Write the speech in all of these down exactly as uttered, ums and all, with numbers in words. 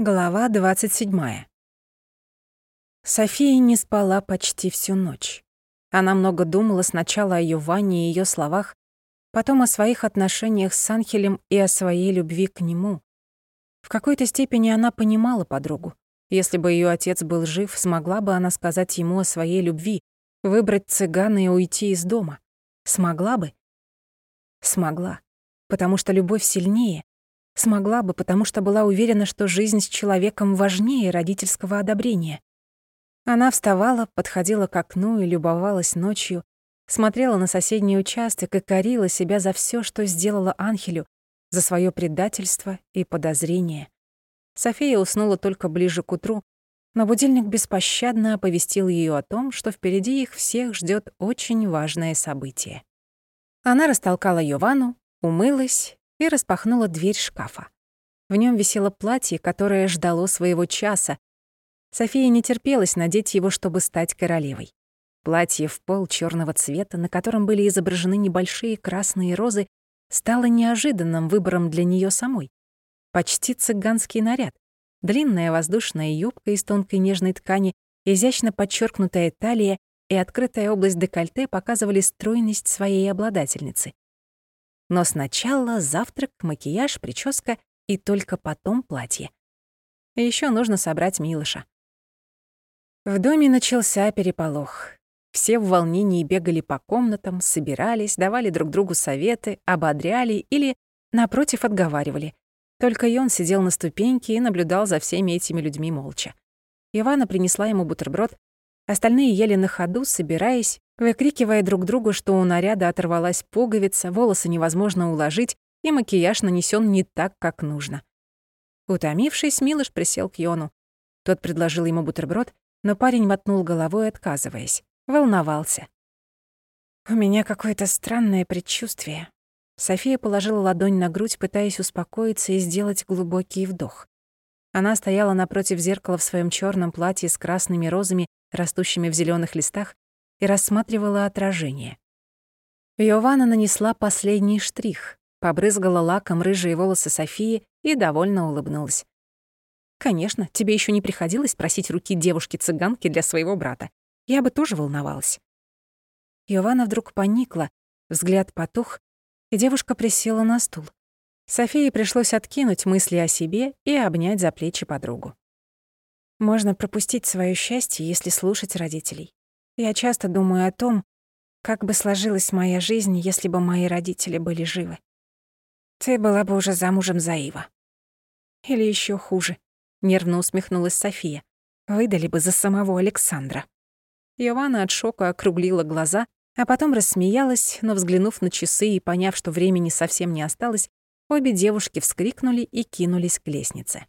Глава двадцать седьмая. София не спала почти всю ночь. Она много думала сначала о Йованне и её словах, потом о своих отношениях с Анхелем и о своей любви к нему. В какой-то степени она понимала подругу. Если бы её отец был жив, смогла бы она сказать ему о своей любви, выбрать цыгана и уйти из дома? Смогла бы? Смогла, потому что любовь сильнее. Смогла бы, потому что была уверена, что жизнь с человеком важнее родительского одобрения. Она вставала, подходила к окну и любовалась ночью, смотрела на соседний участок и корила себя за всё, что сделала Анхелю, за своё предательство и подозрение. София уснула только ближе к утру, но будильник беспощадно оповестил её о том, что впереди их всех ждёт очень важное событие. Она растолкала Йованну, умылась и распахнула дверь шкафа. В нём висело платье, которое ждало своего часа. Софии не терпелось надеть его, чтобы стать королевой. Платье в пол чёрного цвета, на котором были изображены небольшие красные розы, стало неожиданным выбором для неё самой. Почти цыганский наряд. Длинная воздушная юбка из тонкой нежной ткани, изящно подчёркнутая талия и открытая область декольте показывали стройность своей обладательницы. Но сначала завтрак, макияж, прическа и только потом платье. И ещё нужно собрать Милоша. В доме начался переполох. Все в волнении бегали по комнатам, собирались, давали друг другу советы, ободряли или, напротив, отговаривали. Только Йон сидел на ступеньке и наблюдал за всеми этими людьми молча. Йованна принесла ему бутерброд, остальные ели на ходу, собираясь, выкрикивая друг другу, что у наряда оторвалась пуговица, волосы невозможно уложить, и макияж нанесён не так, как нужно. Утомившись, Милош присел к Йону. Тот предложил ему бутерброд, но парень мотнул головой, отказываясь. Волновался. «У меня какое-то странное предчувствие». София положила ладонь на грудь, пытаясь успокоиться и сделать глубокий вдох. Она стояла напротив зеркала в своём чёрном платье с красными розами, растущими в зелёных листах, и рассматривала отражение. Йованна нанесла последний штрих, побрызгала лаком рыжие волосы Софии и довольно улыбнулась. «Конечно, тебе ещё не приходилось просить руки девушки-цыганки для своего брата. Я бы тоже волновалась». Йованна вдруг поникла, взгляд потух, и девушка присела на стул. Софии пришлось откинуть мысли о себе и обнять за плечи подругу. Можно пропустить своё счастье, если слушать родителей. Я часто думаю о том, как бы сложилась моя жизнь, если бы мои родители были живы. Ты была бы уже замужем за Ива. Или ещё хуже, нервно усмехнулась София. Выдали бы за самого Александра. Йованна от шока округлила глаза, а потом рассмеялась, но, взглянув на часы и поняв, что времени совсем не осталось, обе девушки вскрикнули и кинулись к лестнице.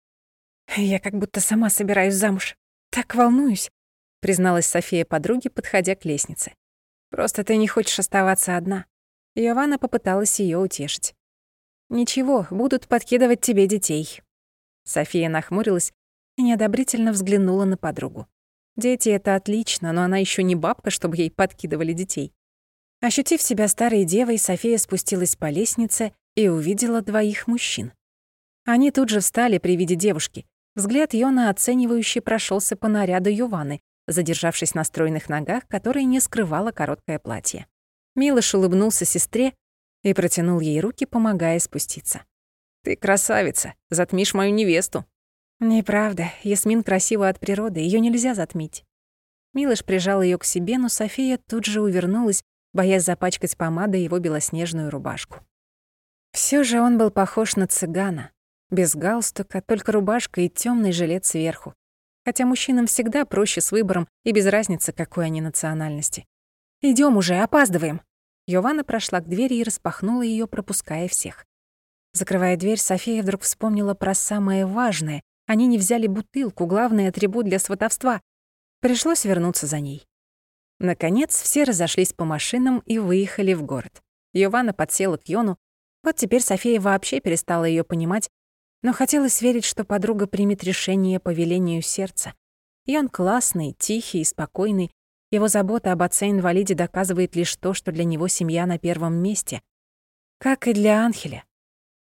«Я как будто сама собираюсь замуж. Так волнуюсь», — призналась София подруге, подходя к лестнице. «Просто ты не хочешь оставаться одна». Йованна попыталась её утешить. «Ничего, будут подкидывать тебе детей». София нахмурилась и неодобрительно взглянула на подругу. Дети — это отлично, но она ещё не бабка, чтобы ей подкидывали детей. Ощутив себя старой девой, София спустилась по лестнице и увидела двоих мужчин. Они тут же встали при виде девушки. Взгляд Йона оценивающе прошёлся по наряду Йованны, задержавшись на стройных ногах, которые не скрывало короткое платье. Милош улыбнулся сестре и протянул ей руки, помогая спуститься. «Ты красавица, затмишь мою невесту». «Неправда, Ясмин красива от природы, её нельзя затмить». Милош прижал её к себе, но София тут же увернулась, боясь запачкать помадой его белоснежную рубашку. Всё же он был похож на цыгана. Без галстука, только рубашка и тёмный жилет сверху. Хотя мужчинам всегда проще с выбором и без разницы, какой они национальности. «Идём уже, опаздываем!» Йованна прошла к двери и распахнула её, пропуская всех. Закрывая дверь, София вдруг вспомнила про самое важное. Они не взяли бутылку, главный атрибут для сватовства. Пришлось вернуться за ней. Наконец, все разошлись по машинам и выехали в город. Йованна подсела к Йону. Вот теперь София вообще перестала её понимать, но хотелось верить, что подруга примет решение по велению сердца. Йон классный, тихий и спокойный. Его забота об отце-инвалиде доказывает лишь то, что для него семья на первом месте. Как и для Анхеля.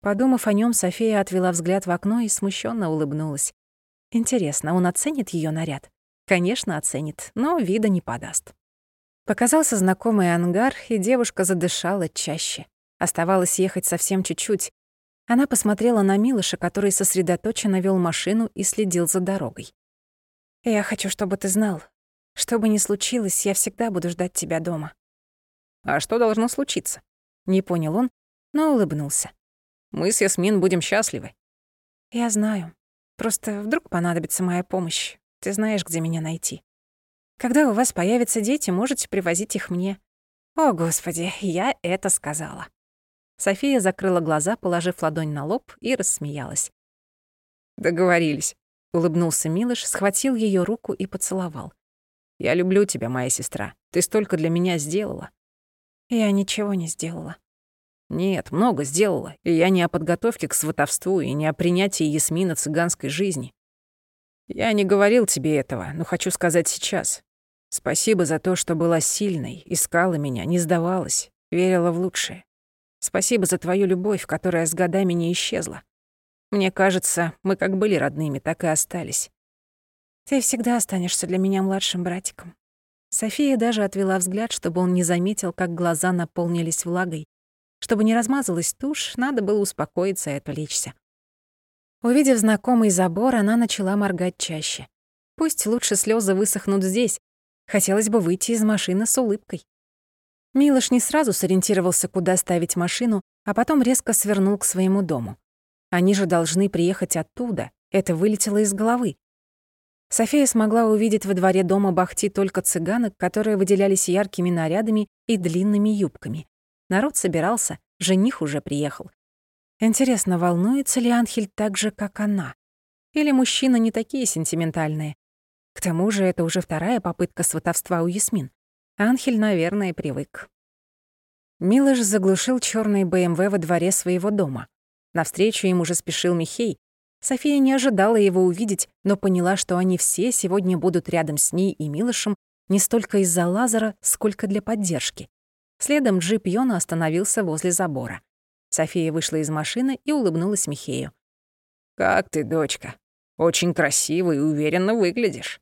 Подумав о нем, София отвела взгляд в окно и смущенно улыбнулась. Интересно, он оценит ее наряд? Конечно, оценит, но вида не подаст. Показался знакомый ангар, и девушка задышала чаще. Оставалось ехать совсем чуть-чуть. Она посмотрела на Милоша, который сосредоточенно вел машину и следил за дорогой. «Я хочу, чтобы ты знал. Что бы ни случилось, я всегда буду ждать тебя дома». «А что должно случиться?» Не понял он, но улыбнулся. «Мы с Ясмин будем счастливы». «Я знаю. Просто вдруг понадобится моя помощь. Ты знаешь, где меня найти. Когда у вас появятся дети, можете привозить их мне». «О, Господи, я это сказала». София закрыла глаза, положив ладонь на лоб, и рассмеялась. «Договорились», — улыбнулся Милош, схватил ее руку и поцеловал. «Я люблю тебя, моя сестра. Ты столько для меня сделала». «Я ничего не сделала». «Нет, много сделала, и я не о подготовке к сватовству и не о принятии Ясмина цыганской жизни. Я не говорил тебе этого, но хочу сказать сейчас. Спасибо за то, что была сильной, искала меня, не сдавалась, верила в лучшее. Спасибо за твою любовь, которая с годами не исчезла. Мне кажется, мы как были родными, так и остались. Ты всегда останешься для меня младшим братиком». София даже отвела взгляд, чтобы он не заметил, как глаза наполнились влагой. Чтобы не размазалась тушь, надо было успокоиться и отвлечься. Увидев знакомый забор, она начала моргать чаще. Пусть лучше слезы высохнут здесь. Хотелось бы выйти из машины с улыбкой. Милош не сразу сориентировался, куда ставить машину, а потом резко свернул к своему дому. Они же должны приехать оттуда. Это вылетело из головы. София смогла увидеть во дворе дома Бахти только цыганок, которые выделялись яркими нарядами и длинными юбками. Народ собирался, жених уже приехал. Интересно, волнуется ли Анхель так же, как она? Или мужчины не такие сентиментальные? К тому же это уже вторая попытка сватовства у Ясмин. Анхель, наверное, привык. Милош заглушил чёрный бэ эм вэ во дворе своего дома. Навстречу им уже спешил Михей. София не ожидала его увидеть, но поняла, что они все сегодня будут рядом с ней и Милошем не столько из-за Лазара, сколько для поддержки. Следом джип Йона остановился возле забора. София вышла из машины и улыбнулась Михею. «Как ты, дочка? Очень красиво и уверенно выглядишь».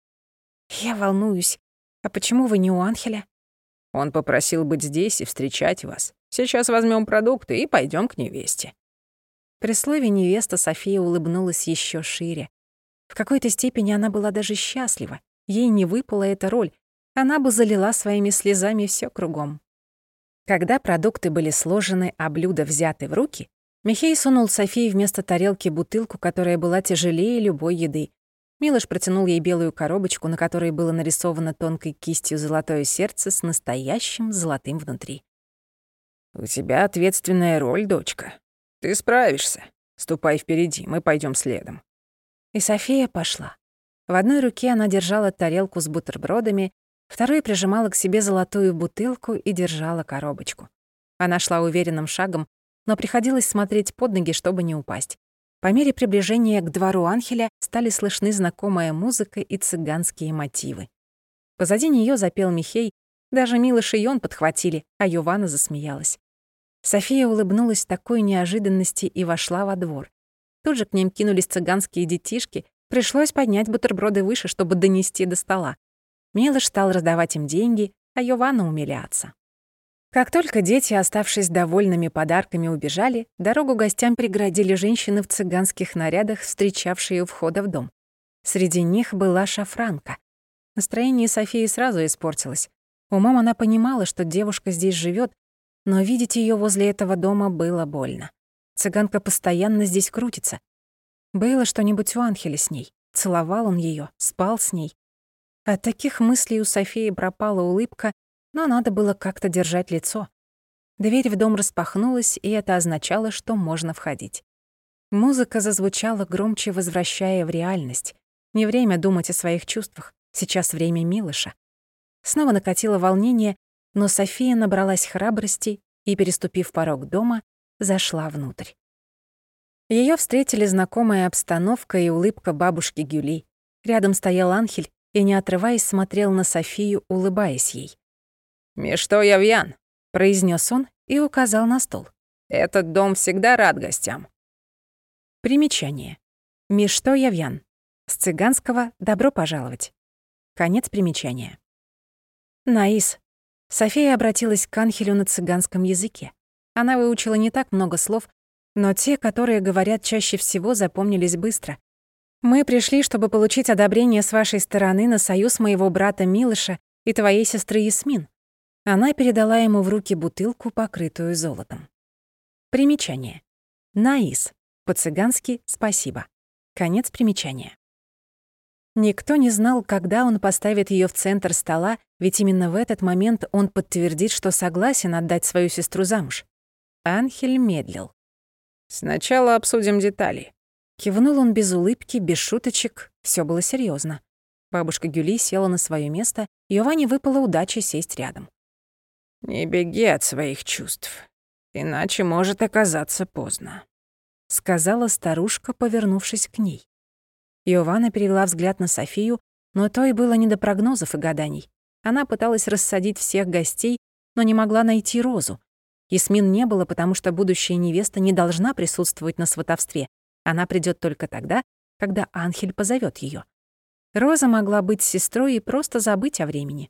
«Я волнуюсь. А почему вы не у Анхеля?» «Он попросил быть здесь и встречать вас. Сейчас возьмем продукты и пойдем к невесте». При слове «невеста» София улыбнулась еще шире. В какой-то степени она была даже счастлива. Ей не выпала эта роль. Она бы залила своими слезами все кругом. Когда продукты были сложены, а блюда взяты в руки, Михей сунул Софии вместо тарелки бутылку, которая была тяжелее любой еды. Милош протянул ей белую коробочку, на которой было нарисовано тонкой кистью золотое сердце с настоящим золотым внутри. «У тебя ответственная роль, дочка. Ты справишься. Ступай впереди, мы пойдем следом». И София пошла. В одной руке она держала тарелку с бутербродами, второй прижимала к себе золотую бутылку и держала коробочку. Она шла уверенным шагом, но приходилось смотреть под ноги, чтобы не упасть. По мере приближения к двору Анхеля стали слышны знакомая музыка и цыганские мотивы. Позади нее запел Михей, даже Милош и Йон подхватили, а Йована засмеялась. София улыбнулась такой неожиданности и вошла во двор. Тут же к ним кинулись цыганские детишки, пришлось поднять бутерброды выше, чтобы донести до стола. Милош стал раздавать им деньги, а Йована умиляться. Как только дети, оставшись довольными подарками, убежали, дорогу гостям преградили женщины в цыганских нарядах, встречавшие у входа в дом. Среди них была Шафранка. Настроение Софии сразу испортилось. Умом она понимала, что девушка здесь живет, но видеть ее возле этого дома было больно. Цыганка постоянно здесь крутится. Было что-нибудь у Анхеля с ней. Целовал он ее, спал с ней. От таких мыслей у Софии пропала улыбка, но надо было как-то держать лицо. Дверь в дом распахнулась, и это означало, что можно входить. Музыка зазвучала громче, возвращая в реальность. Не время думать о своих чувствах, сейчас время Милоша. Снова накатило волнение, но София набралась храбрости и, переступив порог дома, зашла внутрь. Её встретили знакомая обстановка и улыбка бабушки Гюли. Рядом стоял Анхель и, не отрываясь, смотрел на Софию, улыбаясь ей. «Мишто явьян», — произнёс он и указал на стол. Этот дом всегда рад гостям». Примечание. Мишто Явьян. С цыганского «добро пожаловать». Конец примечания. Наис. София обратилась к Анхелю на цыганском языке. Она выучила не так много слов, но те, которые говорят чаще всего, запомнились быстро. «Мы пришли, чтобы получить одобрение с вашей стороны на союз моего брата Милыша и твоей сестры Ясмин». Она передала ему в руки бутылку, покрытую золотом. Примечание. Наис. По-цыгански «спасибо». Конец примечания. Никто не знал, когда он поставит ее в центр стола, ведь именно в этот момент он подтвердит, что согласен отдать свою сестру замуж. Анхель медлил. «Сначала обсудим детали». Кивнул он без улыбки, без шуточек, все было серьезно. Бабушка Гюли села на свое место, и Ване выпала удача сесть рядом. «Не беги от своих чувств, иначе может оказаться поздно», — сказала старушка, повернувшись к ней. Иованна перевела взгляд на Софию, но то и было не до прогнозов и гаданий. Она пыталась рассадить всех гостей, но не могла найти Розу. Ясмин не было, потому что будущая невеста не должна присутствовать на сватовстве. Она придёт только тогда, когда Анхель позовёт её. Роза могла быть сестрой и просто забыть о времени.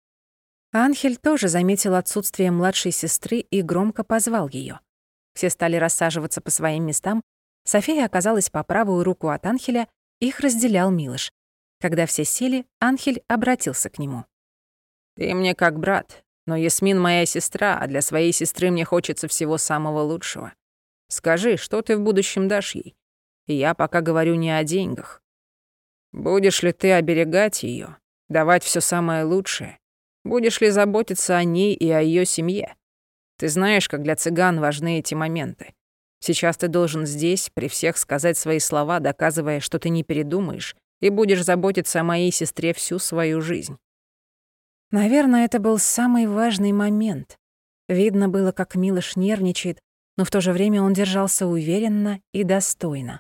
Анхель тоже заметил отсутствие младшей сестры и громко позвал её. Все стали рассаживаться по своим местам. София оказалась по правую руку от Анхеля, их разделял Милош. Когда все сели, Анхель обратился к нему. «Ты мне как брат, но Ясмин моя сестра, а для своей сестры мне хочется всего самого лучшего. Скажи, что ты в будущем дашь ей? И я пока говорю не о деньгах. Будешь ли ты оберегать её, давать всё самое лучшее? Будешь ли заботиться о ней и о её семье? Ты знаешь, как для цыган важны эти моменты. Сейчас ты должен здесь, при всех сказать свои слова, доказывая, что ты не передумаешь, и будешь заботиться о моей сестре всю свою жизнь». Наверное, это был самый важный момент. Видно было, как Милош нервничает, но в то же время он держался уверенно и достойно.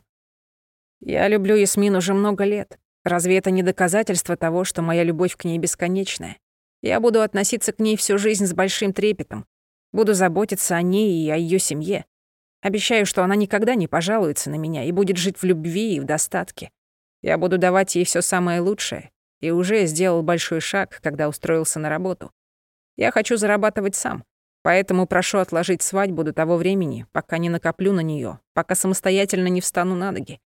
«Я люблю Ясмин уже много лет. Разве это не доказательство того, что моя любовь к ней бесконечная? Я буду относиться к ней всю жизнь с большим трепетом. Буду заботиться о ней и о её семье. Обещаю, что она никогда не пожалуется на меня и будет жить в любви и в достатке. Я буду давать ей всё самое лучшее, и уже сделал большой шаг, когда устроился на работу. Я хочу зарабатывать сам, поэтому прошу отложить свадьбу до того времени, пока не накоплю на неё, пока самостоятельно не встану на ноги.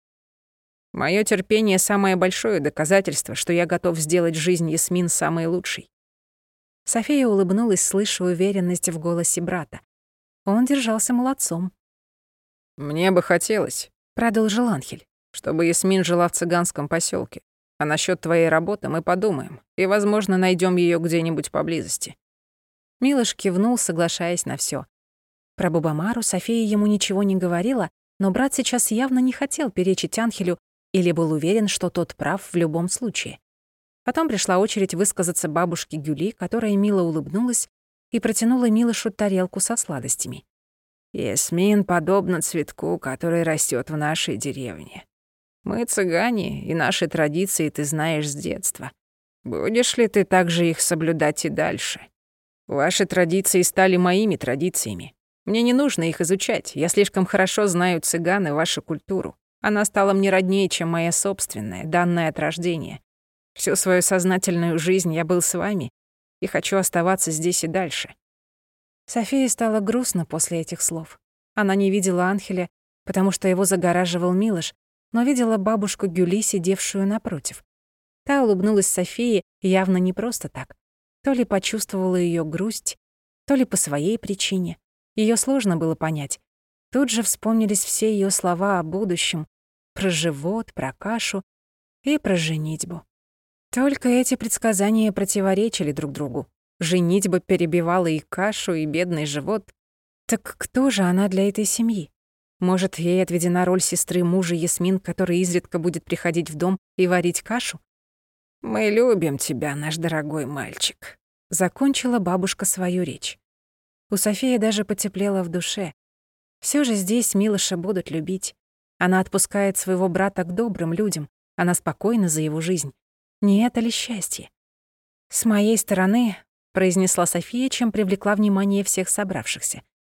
Моё терпение — самое большое доказательство, что я готов сделать жизнь Ясмин самой лучшей». София улыбнулась, слыша уверенность в голосе брата. Он держался молодцом. «Мне бы хотелось», — продолжил Анхель, «чтобы Ясмин жила в цыганском посёлке. А насчёт твоей работы мы подумаем, и, возможно, найдём её где-нибудь поблизости». Милош кивнул, соглашаясь на всё. Про Бубамару София ему ничего не говорила, но брат сейчас явно не хотел перечить Анхелю или был уверен, что тот прав в любом случае. Потом пришла очередь высказаться бабушке Гюли, которая мило улыбнулась и протянула Милошу тарелку со сладостями. «Ясмин подобна цветку, который растёт в нашей деревне. Мы цыгане, и наши традиции ты знаешь с детства. Будешь ли ты также их соблюдать и дальше? Ваши традиции стали моими традициями. Мне не нужно их изучать, я слишком хорошо знаю цыган и вашу культуру. Она стала мне роднее, чем моя собственная, данная от рождения. Всю свою сознательную жизнь я был с вами и хочу оставаться здесь и дальше». Софии стало грустно после этих слов. Она не видела Анхеля, потому что его загораживал Милош, но видела бабушку Гюли, сидевшую напротив. Та улыбнулась Софии явно не просто так. То ли почувствовала её грусть, то ли по своей причине. Её сложно было понять. Тут же вспомнились все её слова о будущем, про живот, про кашу и про женитьбу. Только эти предсказания противоречили друг другу. Женитьба перебивала и кашу, и бедный живот. Так кто же она для этой семьи? Может, ей отведена роль сестры мужа Ясмин, который изредка будет приходить в дом и варить кашу? «Мы любим тебя, наш дорогой мальчик», — закончила бабушка свою речь. У Софии даже потеплело в душе. Всё же здесь Милоша будут любить. Она отпускает своего брата к добрым людям. Она спокойна за его жизнь. Не это ли счастье? «С моей стороны», — произнесла София, чем привлекла внимание всех собравшихся.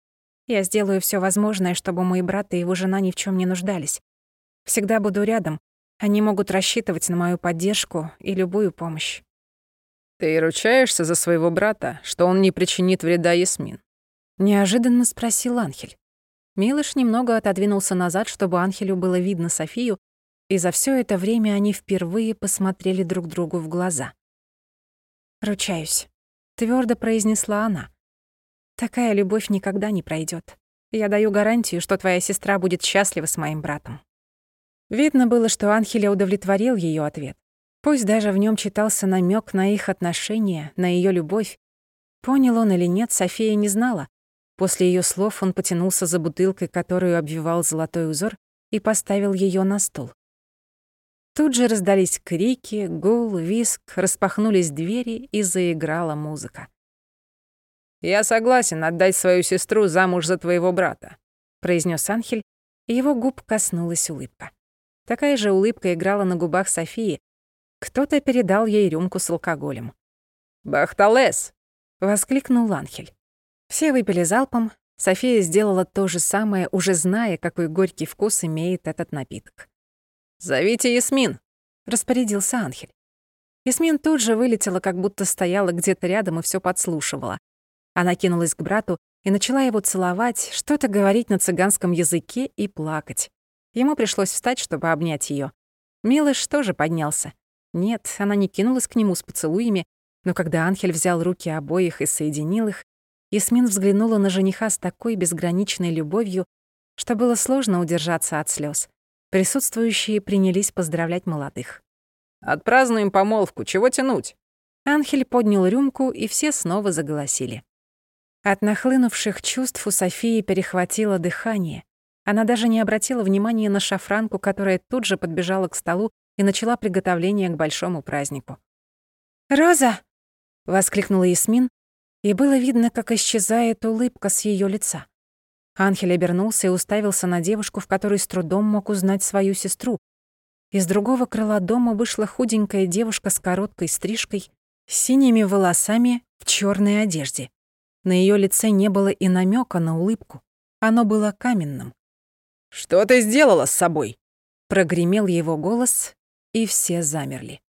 Я сделаю все возможное, чтобы мой брат и его жена ни в чем не нуждались. Всегда буду рядом. Они могут рассчитывать на мою поддержку и любую помощь». «Ты ручаешься за своего брата, что он не причинит вреда Ясмин?» Неожиданно спросил Анхель. Милош немного отодвинулся назад, чтобы Анхелю было видно Софию, и за все это время они впервые посмотрели друг другу в глаза. «Ручаюсь», — твердо произнесла она. «Такая любовь никогда не пройдет. Я даю гарантию, что твоя сестра будет счастлива с моим братом». Видно было, что Анхеля удовлетворил ее ответ. Пусть даже в нем читался намек на их отношения, на ее любовь. Понял он или нет, София не знала. После ее слов он потянулся за бутылкой, которую обвивал золотой узор, и поставил ее на стол. Тут же раздались крики, гул, визг, распахнулись двери, и заиграла музыка. «Я согласен отдать свою сестру замуж за твоего брата», — произнес Анхель, и его губ коснулась улыбка. Такая же улыбка играла на губах Софии. Кто-то передал ей рюмку с алкоголем. «Бахталес!» — воскликнул Анхель. Все выпили залпом. София сделала то же самое, уже зная, какой горький вкус имеет этот напиток. «Зовите Ясмин», — распорядился Анхель. Ясмин тут же вылетела, как будто стояла где-то рядом и все подслушивала. Она кинулась к брату и начала его целовать, что-то говорить на цыганском языке и плакать. Ему пришлось встать, чтобы обнять ее. Милош тоже поднялся. Нет, она не кинулась к нему с поцелуями, но когда Анхель взял руки обоих и соединил их, Ясмин взглянула на жениха с такой безграничной любовью, что было сложно удержаться от слез. Присутствующие принялись поздравлять молодых. «Отпразднуем помолвку, чего тянуть?» Анхель поднял рюмку, и все снова заголосили. От нахлынувших чувств у Софии перехватило дыхание. Она даже не обратила внимания на шафранку, которая тут же подбежала к столу и начала приготовление к большому празднику. «Роза!» — воскликнула Ясмин, и было видно, как исчезает улыбка с ее лица. Анхель обернулся и уставился на девушку, в которой с трудом мог узнать свою сестру. Из другого крыла дома вышла худенькая девушка с короткой стрижкой, с синими волосами, в черной одежде. На ее лице не было и намека на улыбку. Оно было каменным. «Что ты сделала с собой?» Прогремел его голос, и все замерли.